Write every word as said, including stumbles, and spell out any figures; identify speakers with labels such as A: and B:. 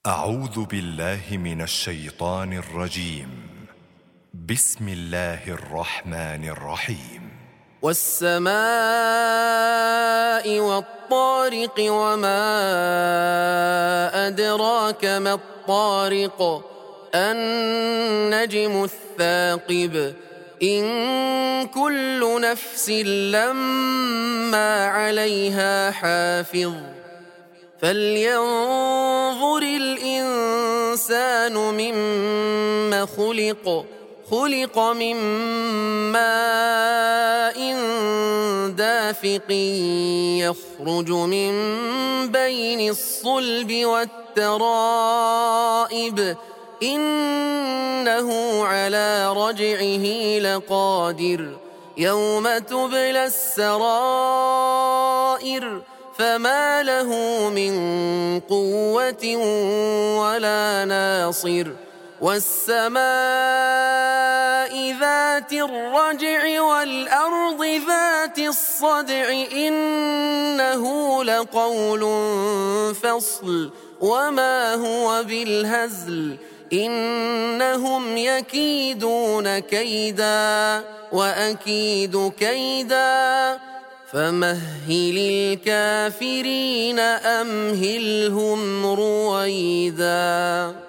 A: أعوذ بالله من الشيطان الرجيم. بسم الله الرحمن الرحيم.
B: والسماء والطارق وما أدراك ما الطارق النجم الثاقب إن كل نفس لما عليها حافظ فلينظر الإنسان مما خلق خلق من ماء دافق يخرج من بين الصلب والترائب إنه على رجعه لقادر يوم تبلى السرائر فما له من قوة ولا ناصر والسماء ذات الرجع والأرض ذات الصدع إنه لقول فصل وما هو بالهزل إنهم يكيدون كيدا وأكيد كيدا فمهل الكافرين أمهلهم رويدا.